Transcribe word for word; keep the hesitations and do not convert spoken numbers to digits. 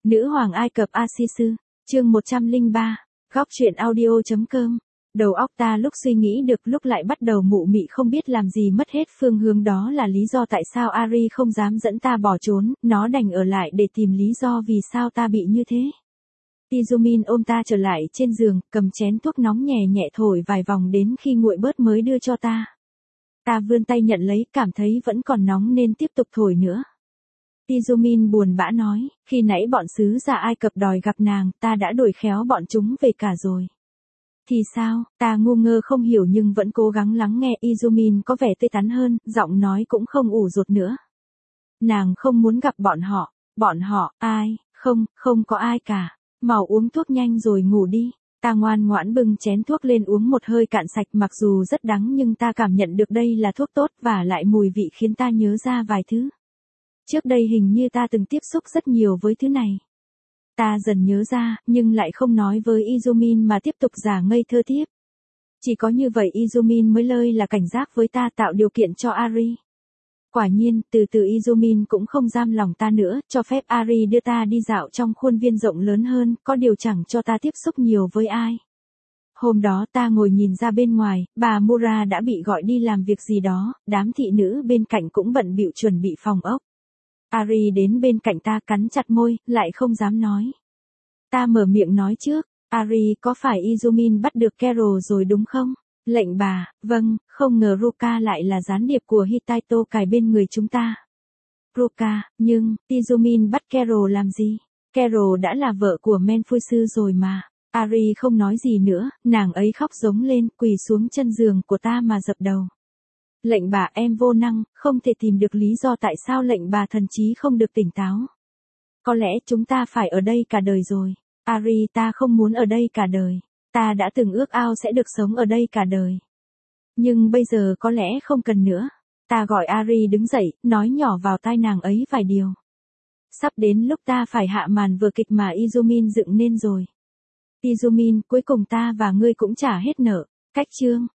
Nữ hoàng Ai Cập Asisu, chương một trăm lẻ ba, góc truyện audio.com. Đầu óc ta lúc suy nghĩ được lúc lại bắt đầu mụ mị không biết làm gì mất hết phương hướng, đó là lý do tại sao Ari không dám dẫn ta bỏ trốn, nó đành ở lại để tìm lý do vì sao ta bị như thế. Izumin ôm ta trở lại trên giường, cầm chén thuốc nóng nhẹ nhẹ thổi vài vòng đến khi nguội bớt mới đưa cho ta. Ta vươn tay nhận lấy, cảm thấy vẫn còn nóng nên tiếp tục thổi nữa. Izumin buồn bã nói, khi nãy bọn sứ giả Ai Cập đòi gặp nàng, ta đã đuổi khéo bọn chúng về cả rồi. Thì sao? Ta ngu ngơ không hiểu nhưng vẫn cố gắng lắng nghe. Izumin có vẻ tươi tắn hơn, giọng nói cũng không ủ rột nữa. Nàng không muốn gặp bọn họ. Bọn họ, ai? Không, không có ai cả. Mau uống thuốc nhanh rồi ngủ đi. Ta ngoan ngoãn bưng chén thuốc lên uống một hơi cạn sạch, mặc dù rất đắng nhưng ta cảm nhận được đây là thuốc tốt và lại mùi vị khiến ta nhớ ra vài thứ. Trước đây hình như ta từng tiếp xúc rất nhiều với thứ này. Ta dần nhớ ra, nhưng lại không nói với Izumin mà tiếp tục giả ngây thơ tiếp. Chỉ có như vậy Izumin mới lơi là cảnh giác với ta, tạo điều kiện cho Ari. Quả nhiên, từ từ Izumin cũng không giam lòng ta nữa, cho phép Ari đưa ta đi dạo trong khuôn viên rộng lớn hơn, có điều chẳng cho ta tiếp xúc nhiều với ai. Hôm đó ta ngồi nhìn ra bên ngoài, bà Mura đã bị gọi đi làm việc gì đó, đám thị nữ bên cạnh cũng bận bịu chuẩn bị phòng ốc. Ari đến bên cạnh ta cắn chặt môi, lại không dám nói. Ta mở miệng nói trước, Ari, có phải Izumin bắt được Carol rồi đúng không? Lệnh bà, vâng, không ngờ Ruka lại là gián điệp của Hittito cài bên người chúng ta. Ruka, nhưng, Izumin bắt Carol làm gì? Carol đã là vợ của Menfusu rồi mà. Ari không nói gì nữa, nàng ấy khóc giống lên, quỳ xuống chân giường của ta mà dập đầu. Lệnh bà, em vô năng, không thể tìm được lý do tại sao lệnh bà thần trí không được tỉnh táo. Có lẽ chúng ta phải ở đây cả đời rồi. Ari, ta không muốn ở đây cả đời. Ta đã từng ước ao sẽ được sống ở đây cả đời. Nhưng bây giờ có lẽ không cần nữa. Ta gọi Ari đứng dậy, nói nhỏ vào tai nàng ấy vài điều. Sắp đến lúc ta phải hạ màn vở kịch mà Izumin dựng nên rồi. Izumin, cuối cùng ta và ngươi cũng trả hết nợ. Cách chương.